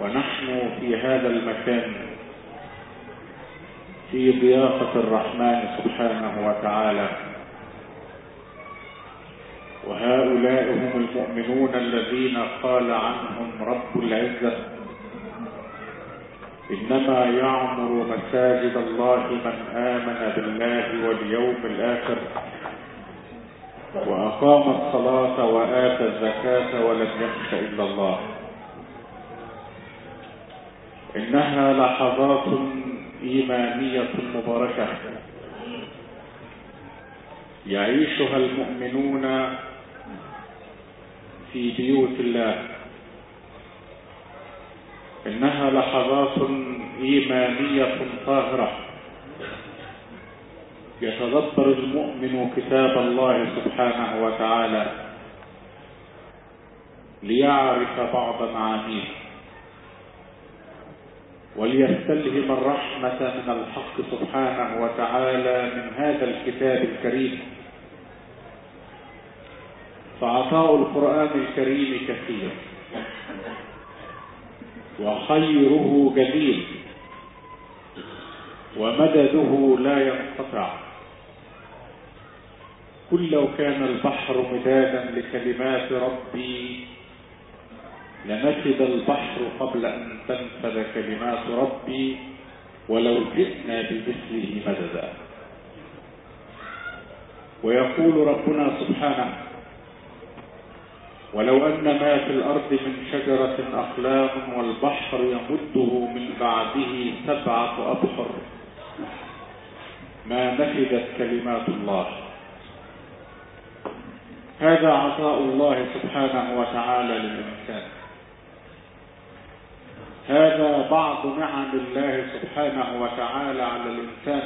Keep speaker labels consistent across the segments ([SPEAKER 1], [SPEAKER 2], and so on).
[SPEAKER 1] ونحن في هذا المكان في ضيافة الرحمن سبحانه وتعالى، وهؤلاء هم المؤمنون الذين قال عنهم رب العزة: إنما يعمر مساجد الله من آمن بالله واليوم الآخر وأقام الصلاة وآتى الزكاة ولم يخش إلا الله. إنها لحظات إيمانية مباركة يعيشها المؤمنون في بيوت الله. إنها لحظات إيمانية طاهرة يتدبر المؤمن كتاب الله سبحانه وتعالى ليعرف بعض معانيه وليستلهم الرحمة من الحق سبحانه وتعالى من هذا الكتاب الكريم. فعطاء القرآن الكريم كثير وخيره جليل ومدده لا ينقطع. قل لو كان البحر مدادا لكلمات ربي لنفد البحر قبل أن تنفد كلمات ربي ولو جئنا بمثله مددا. ويقول ربنا سبحانه: ولو أن ما في الأرض من شجرة أقلام والبحر يمده من بعده 7 أبحر ما نفدت كلمات الله. هذا عطاء الله سبحانه وتعالى للإنسان. هذا بعض نعم الله سبحانه وتعالى على الإنسان،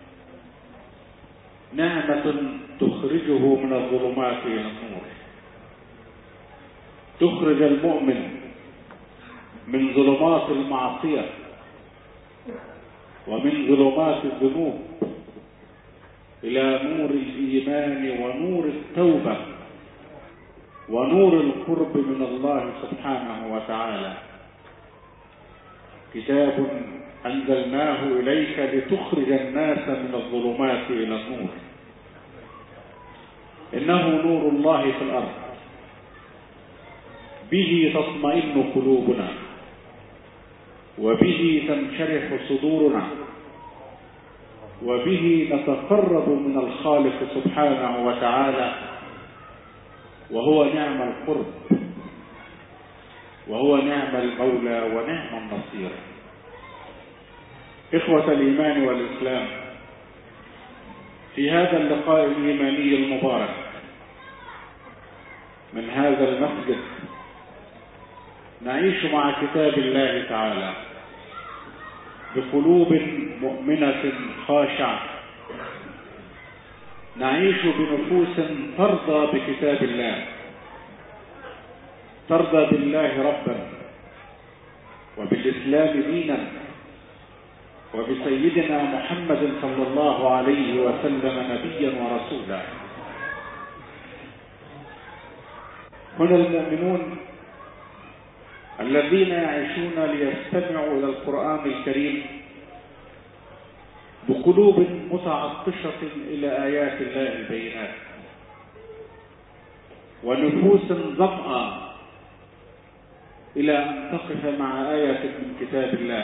[SPEAKER 1] نعمة تخرجه من الظلمات إلى النور، تخرج المؤمن من ظلمات المعصية ومن ظلمات الذنوب إلى نور الإيمان ونور التوبة ونور القرب من الله سبحانه وتعالى. كتاب أنزلناه إليك لتخرج الناس من الظلمات إلى النور. إنه نور الله في الأرض، به تطمئن قلوبنا وبه تنشرح صدورنا وبه نتقرب من الخالق سبحانه وتعالى، وهو نعم القرب وهو نعم المولى ونعم النصير. إخوة الإيمان والإسلام، في هذا اللقاء الإيماني المبارك من هذا المسجد نعيش مع كتاب الله تعالى بقلوب مؤمنة خاشعة، نعيش بنفوس ترضى بكتاب الله، ترضى بالله ربا وبالإسلام دينا وبسيدنا محمد صلى الله عليه وسلم نبيا ورسولا. هنا المؤمنون الذين يعيشون ليستمعوا إلى القرآن الكريم بقلوب متعطشة إلى آيات الله البينات، ونفوس ظمأة إلى أن تقف مع آية من كتاب الله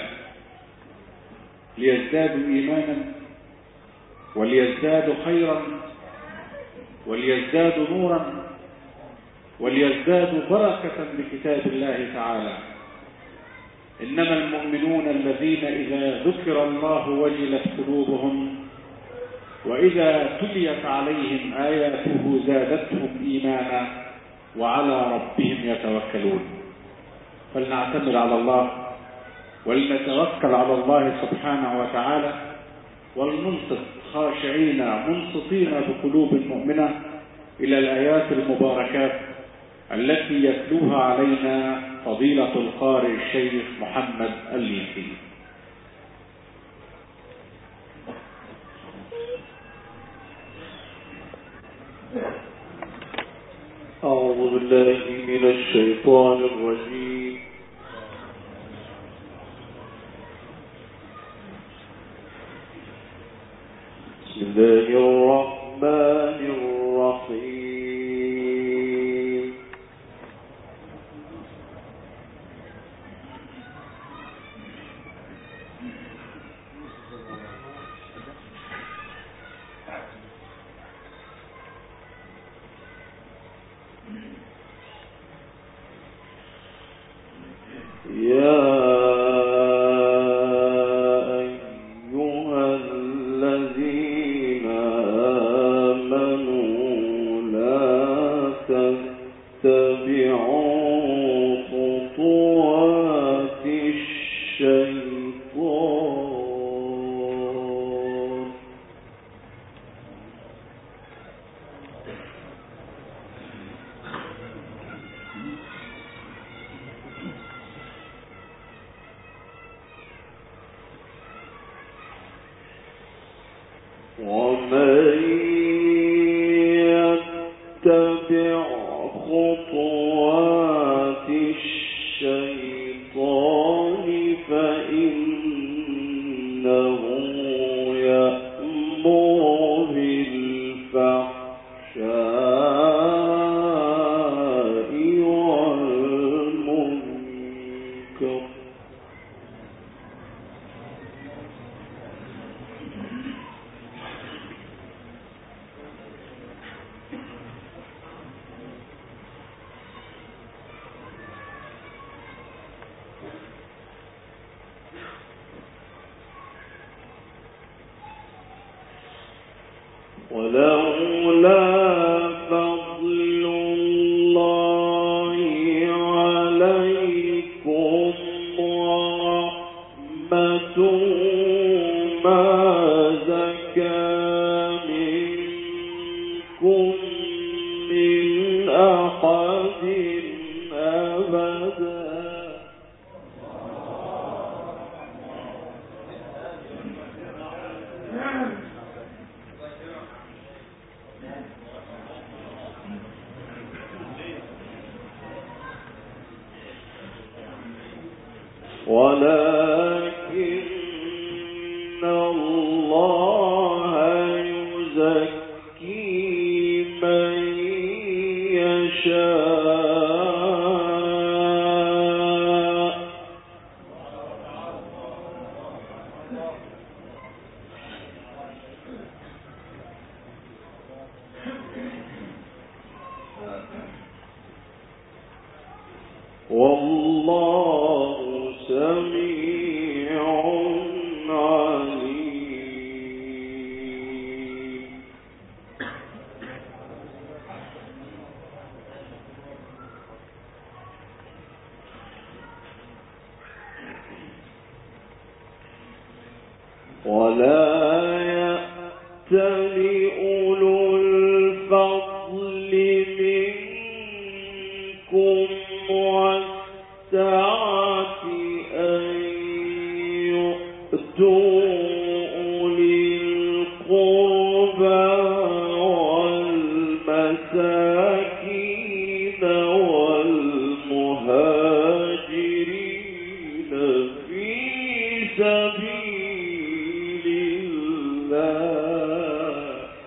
[SPEAKER 1] ليزدادوا إيمانا وليزدادوا خيرا وليزدادوا نورا وليزدادوا بركة بكتاب الله تعالى. إنما المؤمنون الذين إذا ذكر الله وجلت قلوبهم وإذا تليت عليهم آياته زادتهم إيمانا وعلى ربهم يتوكلون. فلنعتمد على الله ولنتوكل على الله سبحانه وتعالى ولننصت خاشعين منصتين بقلوب مؤمنة إلى الآيات المباركات التي يتلوها علينا فضيلة القارئ الشيخ محمد الليثي.
[SPEAKER 2] أعوذ بالله من الشيطان الرجيم. الله الرحمن الرحيم. ومن يتبع خطوات الشيطان فإنه يأمر بالفحشاء والمنكر ولولا فضل الله عليكم ورحمته ما زكى منكم من أحد أبدا ولكن الله يزكي من يشاء والله سميع عليم. ولا يأتل أولو الفضل منكم والسعة أن يؤتوا أولي القربى والمساكين والمهاجرين في سبيل الله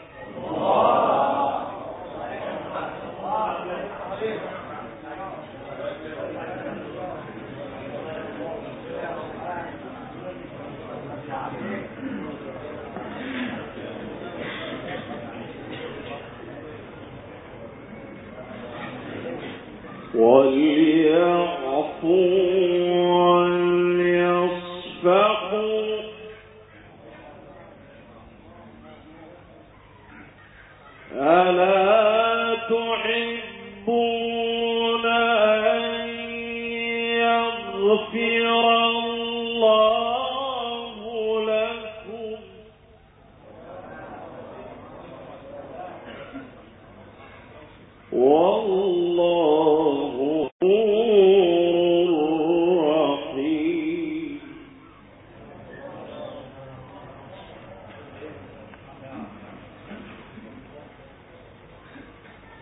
[SPEAKER 2] وليعفوا وليصفحوا ألا تحبون أن يغفر الله لكم والله غفور رحيم.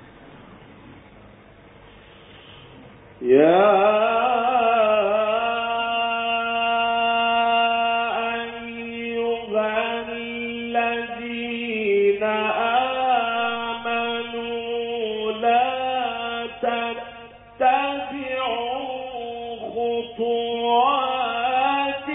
[SPEAKER 2] يا خطوات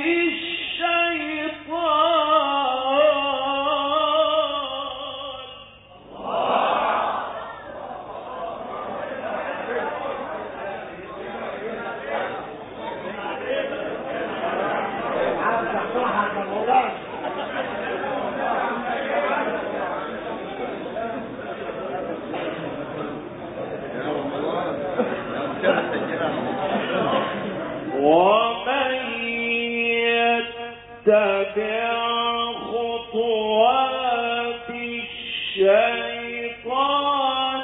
[SPEAKER 2] ومن يتبع خطوات الشيطان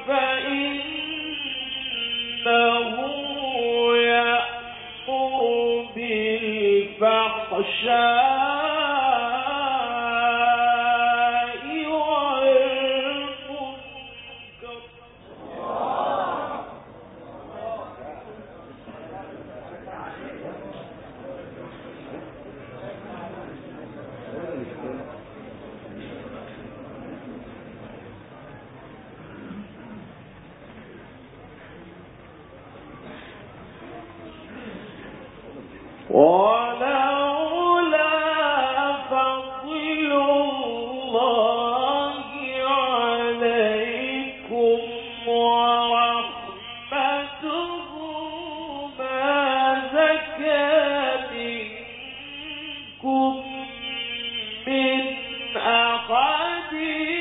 [SPEAKER 2] فإنه يأمر بالفحشاء والمنكر ولولا فضل الله عليكم ورحمته ما زكى منكم من أحد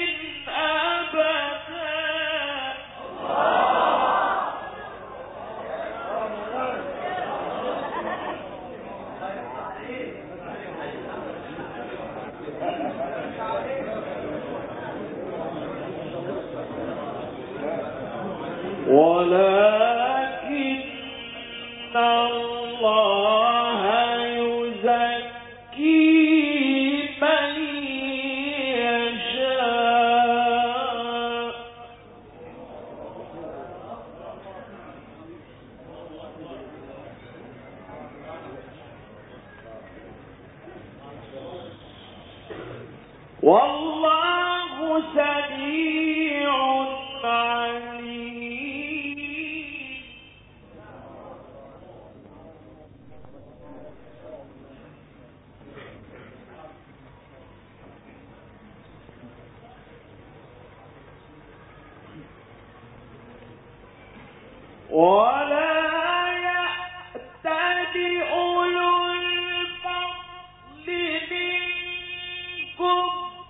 [SPEAKER 2] أبدا ولكن الله يزكي من يشاء والله سميع عليم ولا يأتل أولو الفضل منكم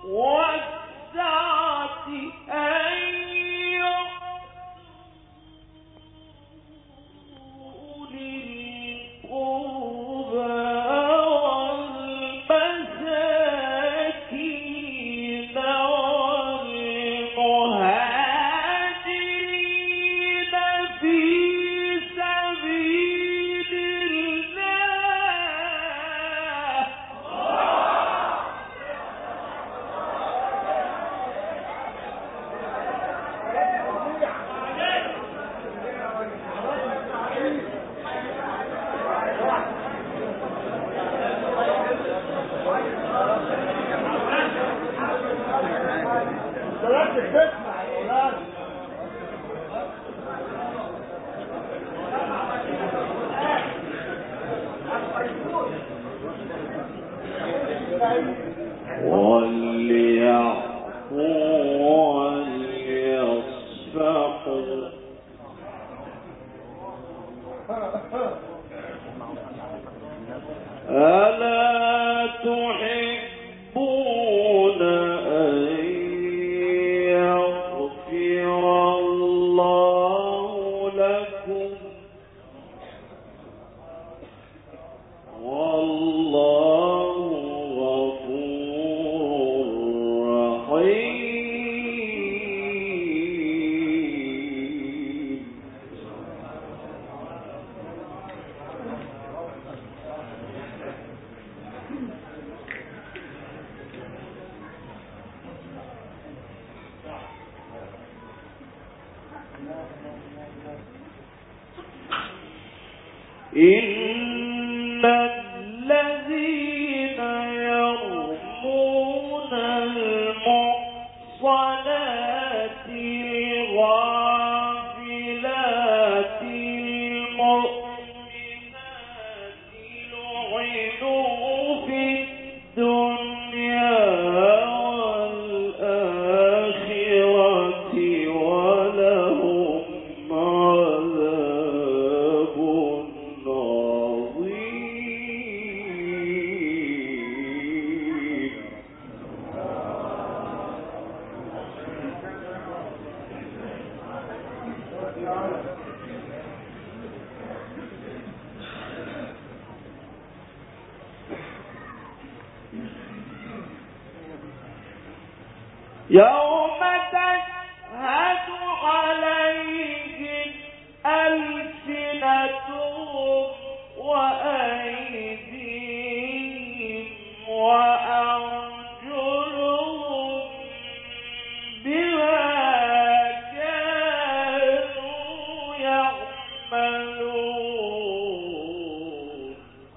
[SPEAKER 2] والسعة أن يؤتوا أولي القربى والمساكين والمهاجرين في سبيل الله وليعفوا وليصفحوا ألا تحبون أن يغفر الله لكم والله غفور رحيم إن الذين يرمون المحصنات الغافلات يوم تشهد عليهم ألسنتهم وأيديهم وأرجلهم بما كانوا يعملون.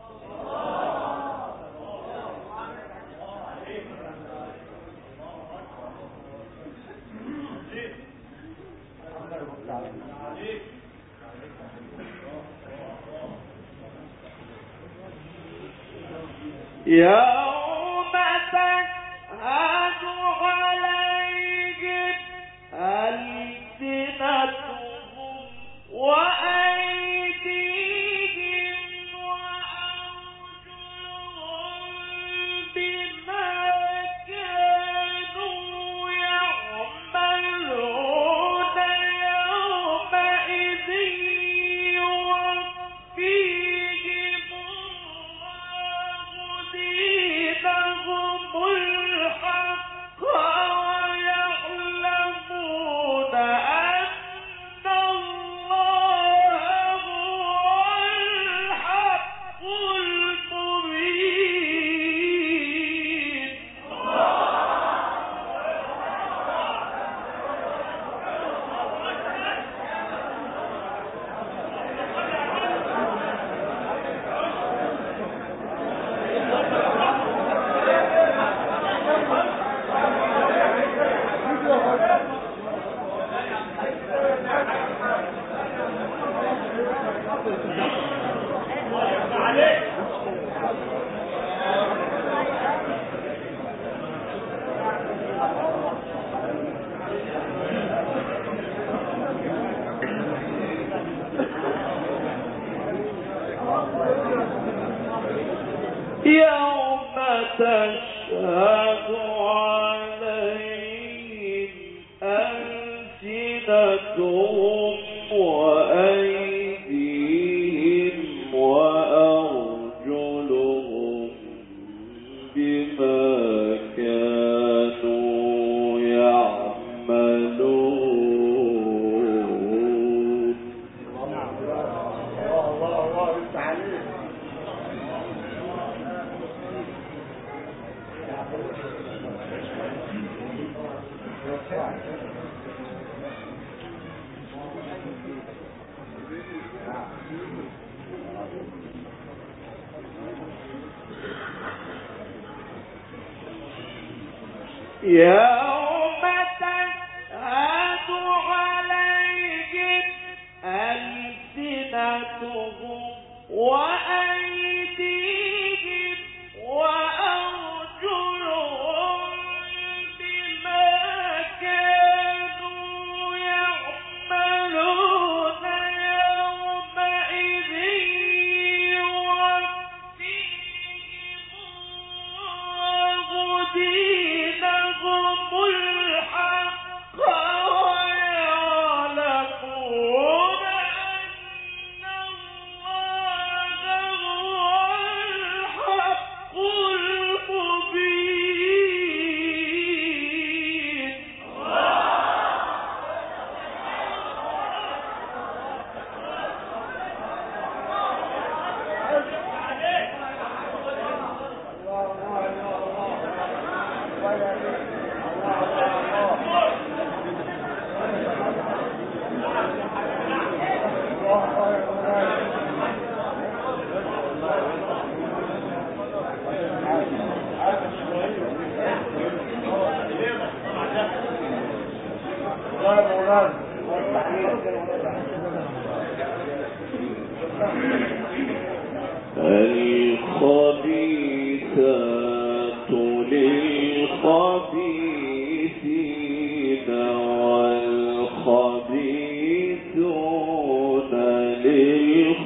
[SPEAKER 2] يوم تشهد عليهم ألسنتهم وأيديهم وأرجلهم بما كانوا يعملون. يومئذ يوفيهم الله دينهم الحق ويعلمون أن الله هو الحق المبين. يوم تشهد عليهم ألسنتهم وأيديهم وأرجلهم بما كانوا يعملون. يوم تشهد عليهم ألسنتهم وأيديهم وأرجلهم بما كانوا يعملون. يومئذ يوفيهم الله دينهم الحق ويعلمون أن الله هو الحق المبين.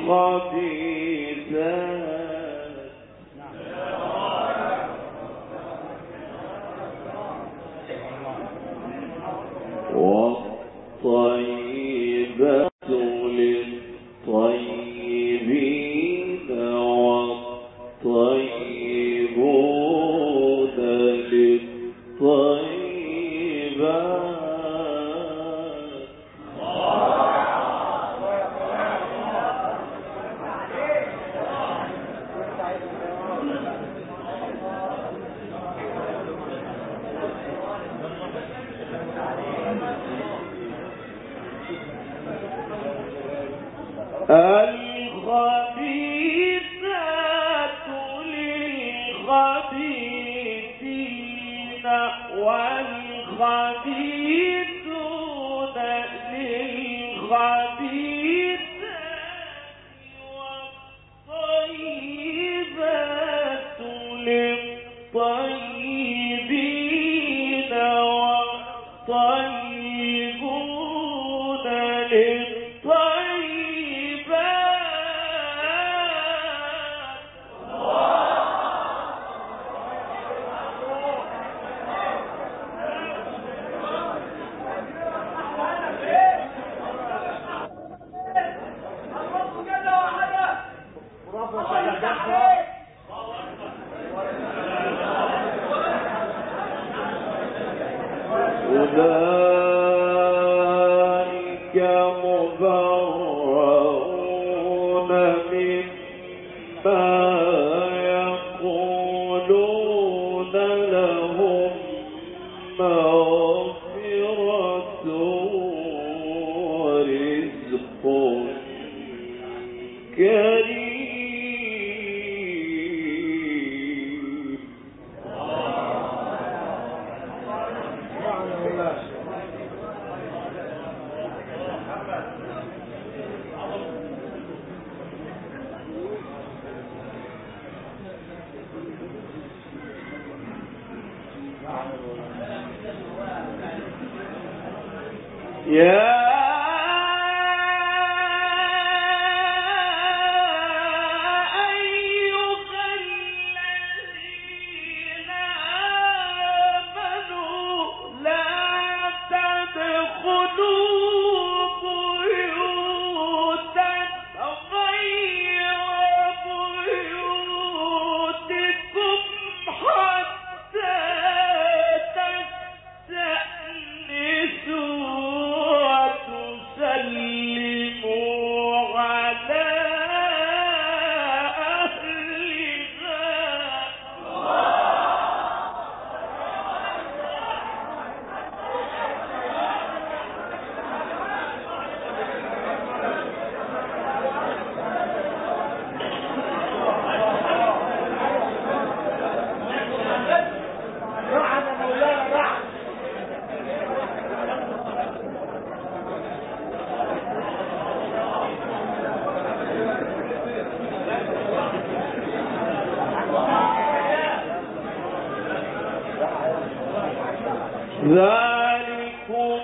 [SPEAKER 2] ذلكم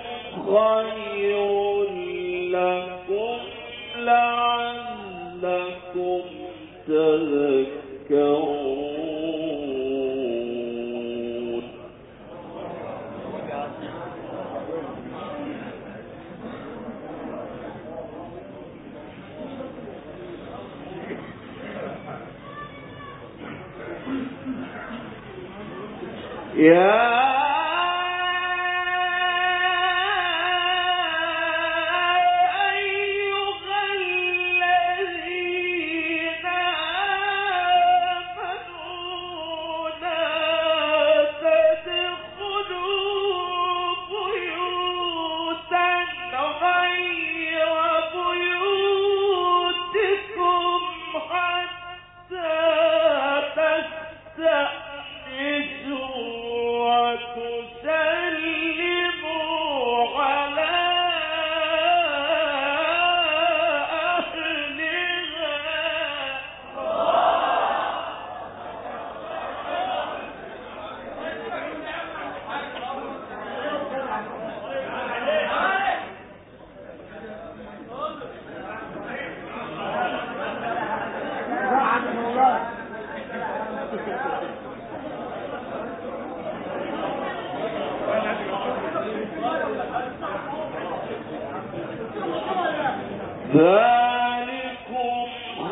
[SPEAKER 2] خير لكم لعلكم تذكرون. يا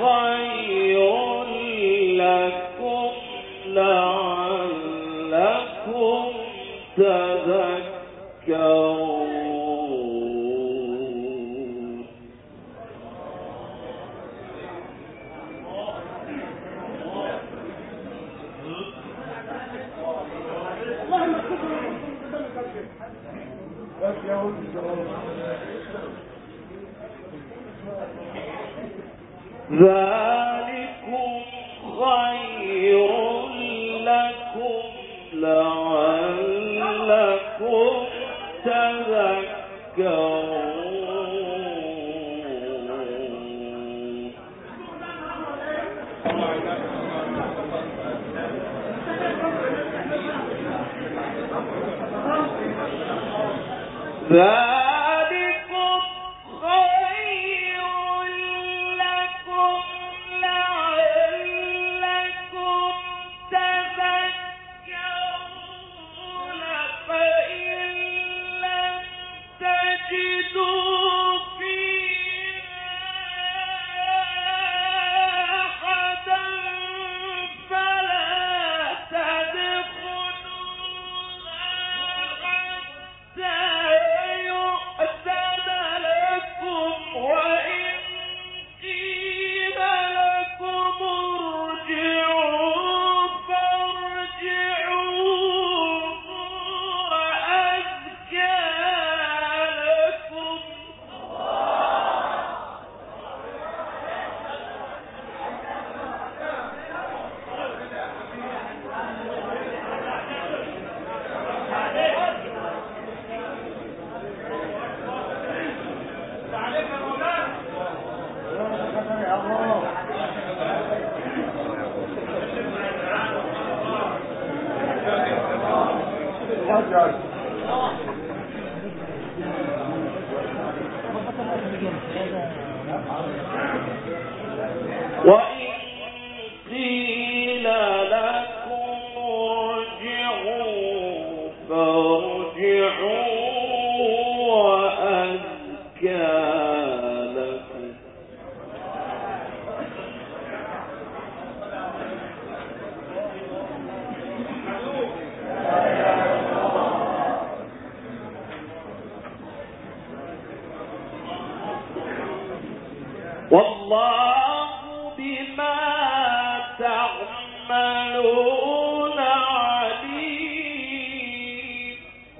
[SPEAKER 2] خير لكم لعلكم تذكرون. ذلكم خير لكم لعلكم تذكرون. ذلكم خير لكم لعلكم تذكرون. فإن لم تجدوا فيها أحدا فلا تدخلوها حتى يؤذن لكم، وإن قيل لكم ارجعوا فارجعوا وأزكى لكم. وإن قيل لكم ارجعوا فارجعوا وأزكى لكم. والله بما تعملون عليم.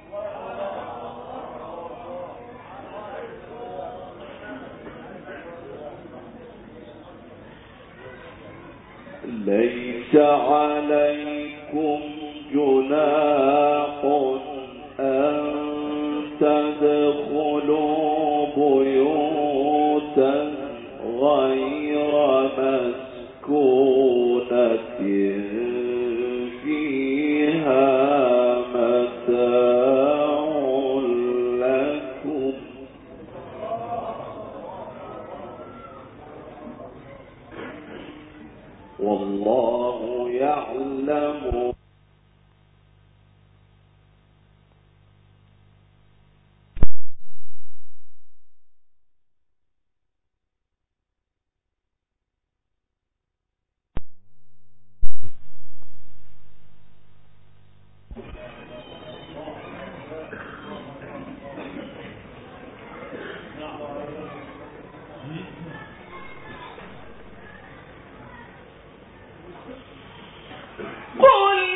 [SPEAKER 2] ليس عليكم جناح أن تدخلوا بيوتا غير مسكونة فيها متاع لكم. والله يعلم قل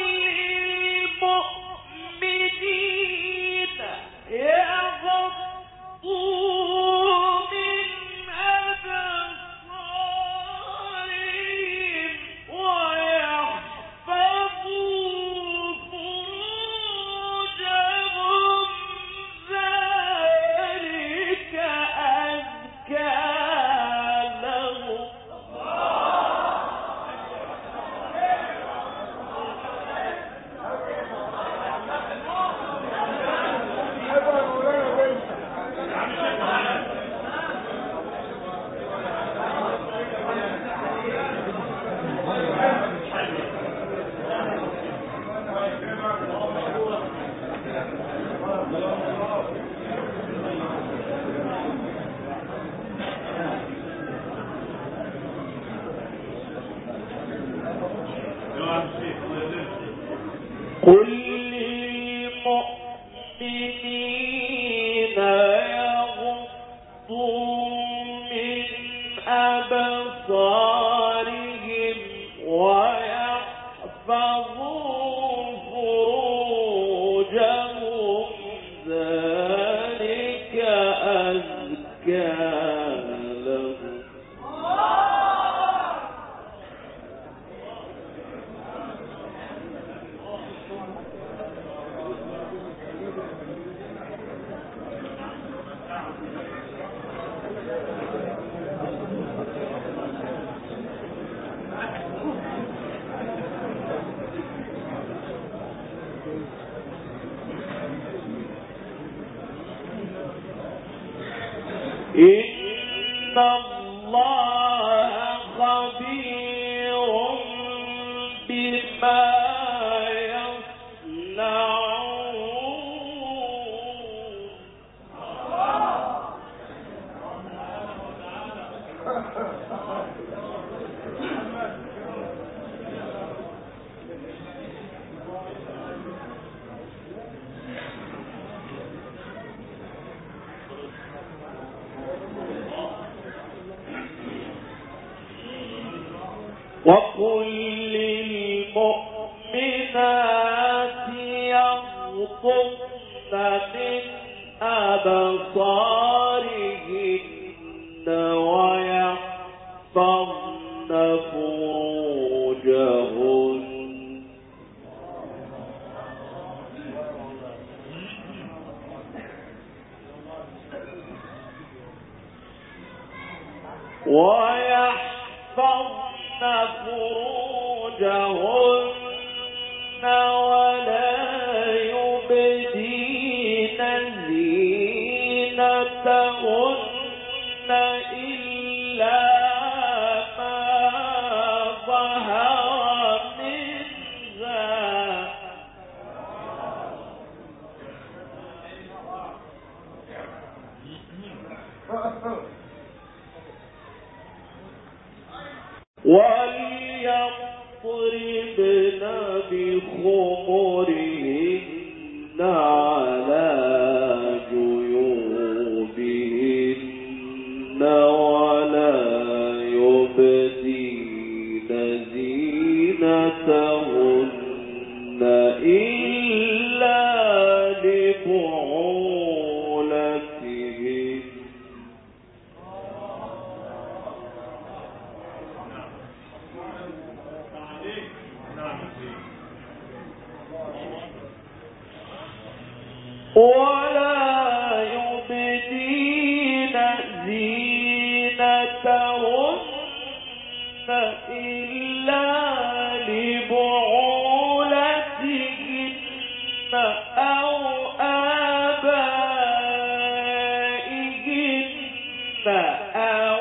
[SPEAKER 2] قل للمؤمنين يغضوا من أبصارهم ويحفظوا فروجهم ذلك أزكى لهم. إن الله خبير بما يصنعون. وقل للمؤمنات يغضضن من أبصارهن ويحفظن فروجهن ولا يبدين زينتهن إلا ما ظهر منها وليضربن بخمرهن على جيوبهن ولا يبدين زينتهن إلا لبعولتهن ولا يبدين زينتهن إلا لبعولتهن أو آبائهن أو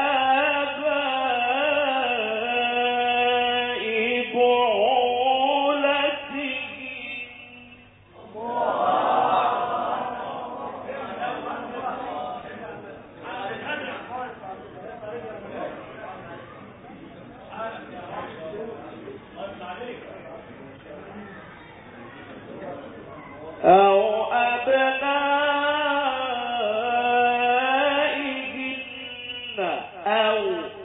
[SPEAKER 2] آباء أو أبنائهن أو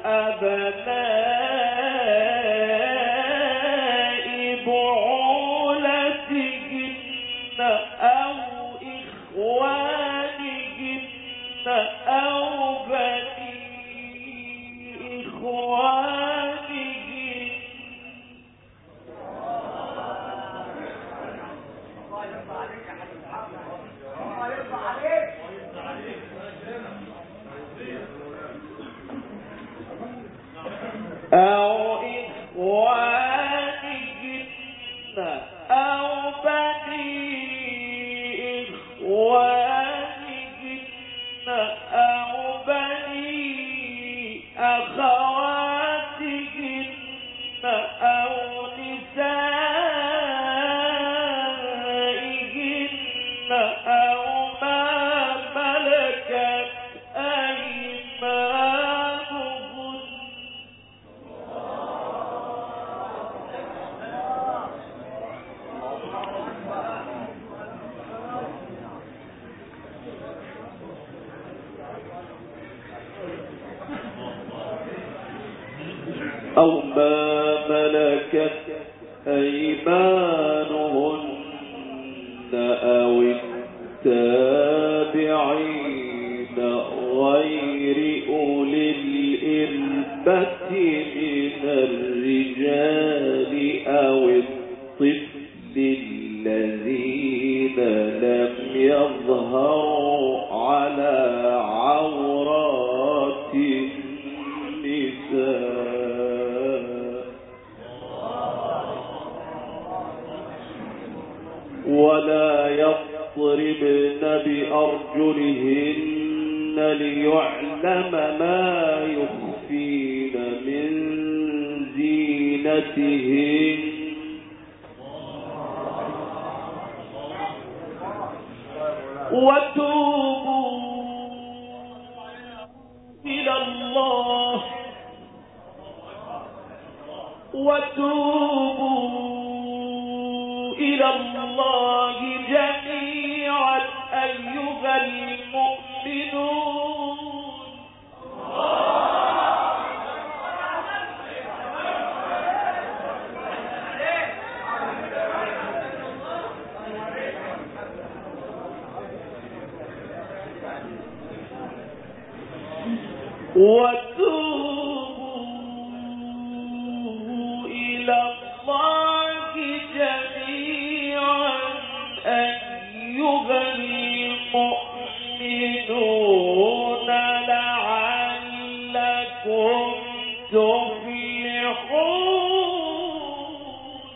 [SPEAKER 2] أبناء بعولتهن أو إخوانهن أو بني إخوانهن أو إخوانهن أو بني إخوانهن أو بني أخواتهن أو نسائهن أو ما ملكت أيمانهن أو ما ملكت أيمانهن أو التابعين غير أولي الإربة من الرجال أو الطفل الذين لم يظهروا على عورات النساء ولا يضربن بأرجلهن ليعلم ما يخفين من زينتهن وتوبوا إلى الله جميعا أيها المؤمنون وتوبوا إلى الله جميعا أيها المؤمنون لعلكم تفلحون.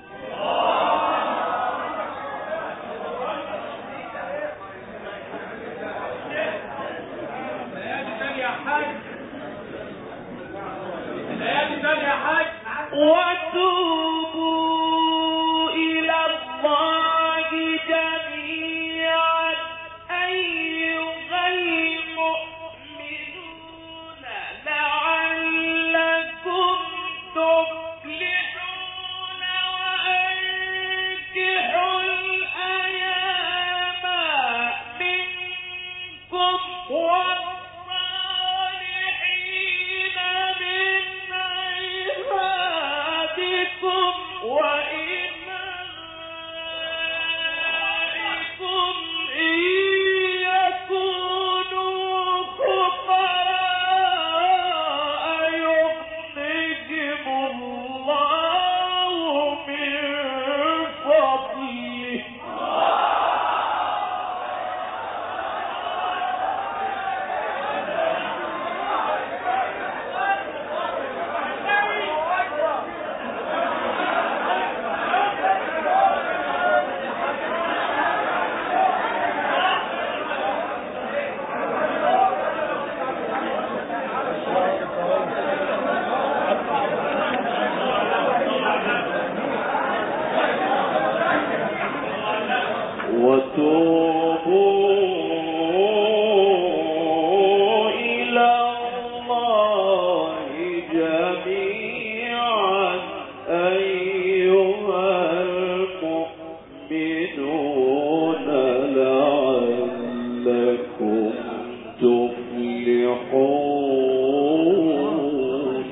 [SPEAKER 2] وتوبوا إلى الله جميعا أيها المؤمنون لعلكم تفلحون وأنكحوا الأيام منكم والصالحين من عبادكم وإمائكم إن يكونوا فقراء يغنهم الله من فضله وتوبوا إلى الله جميعا أيها المؤمنون لعلكم تفلحون.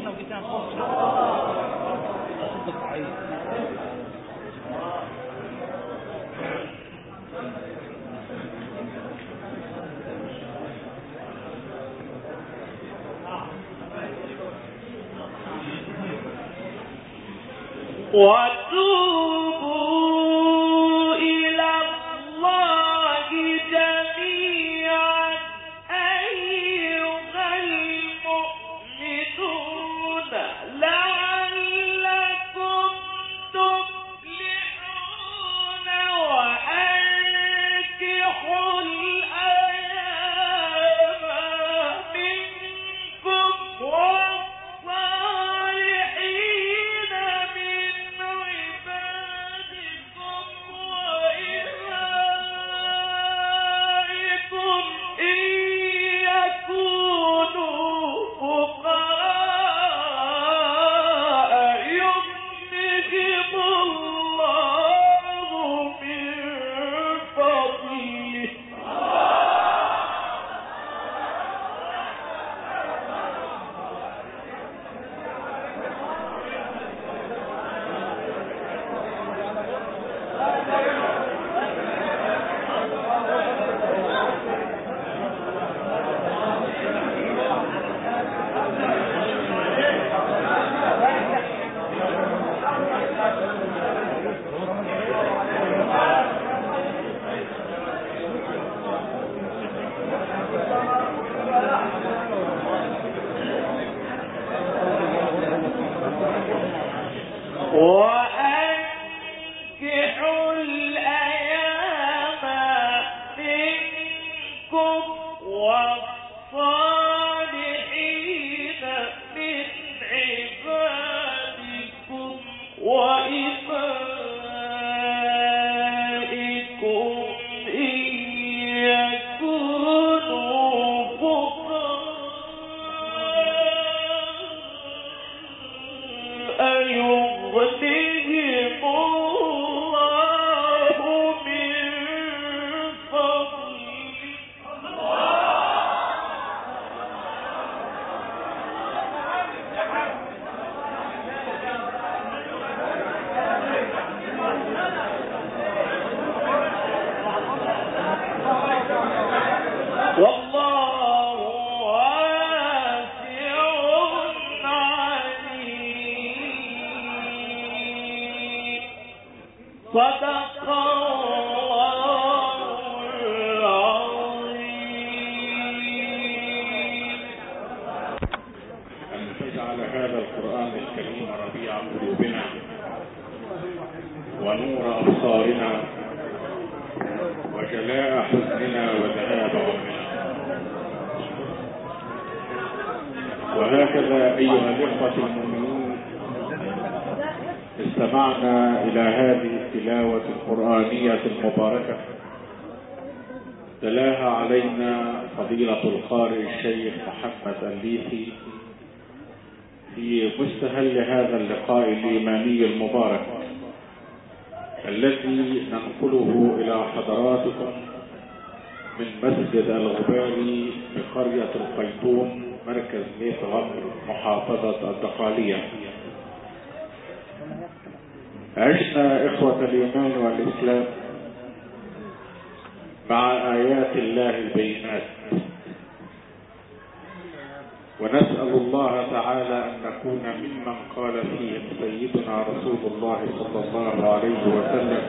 [SPEAKER 2] وتوبوا إلى الله جميعا أيها المؤمنون لعلكم تفلحون وأنكحوا الأيام منكم والصالحين من عبادكم وأنكحوا الأيام منكم والصالحين من عبادكم وإمائكم إن يكونوا فقراء يغنهم الله من فضله والله واسع عليم صدق الله العظيم.
[SPEAKER 1] أن تجعل هذا القرآن الكريم ربيع قلوبنا ونور أبصارنا وجلاء حزننا وذهاب غمنا. وهكذا أيها الإخوة المؤمنون استمعنا إلى هذه التلاوة القرآنية المباركة تلاها علينا فضيلة القارئ الشيخ محمد الليثي في مستهل هذا اللقاء الإيماني المبارك الذي ننقله إلى حضراتكم من مسجد الغباري بقرية القيطون مركز ميت غمر محافظة الدقهلية. عشنا إخوة الإيمان والإسلام مع آيات الله البينات، ونسأل الله تعالى أن نكون ممن قال فيهم سيدنا رسول الله صلى الله عليه وسلم: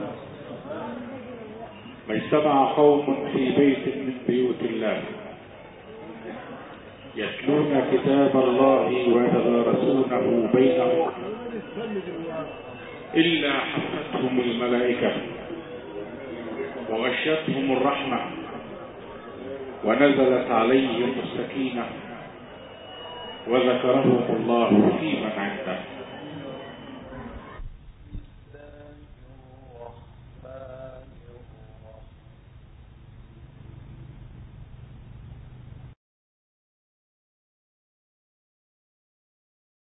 [SPEAKER 1] ما اجتمع قوم في بيت من بيوت الله يتلون كتاب الله ويتدارسونه بينهم إلا حفتهم الملائكة وغشتهم الرحمة ونزلت عليهم السكينة وذكرهم الله في من عنده.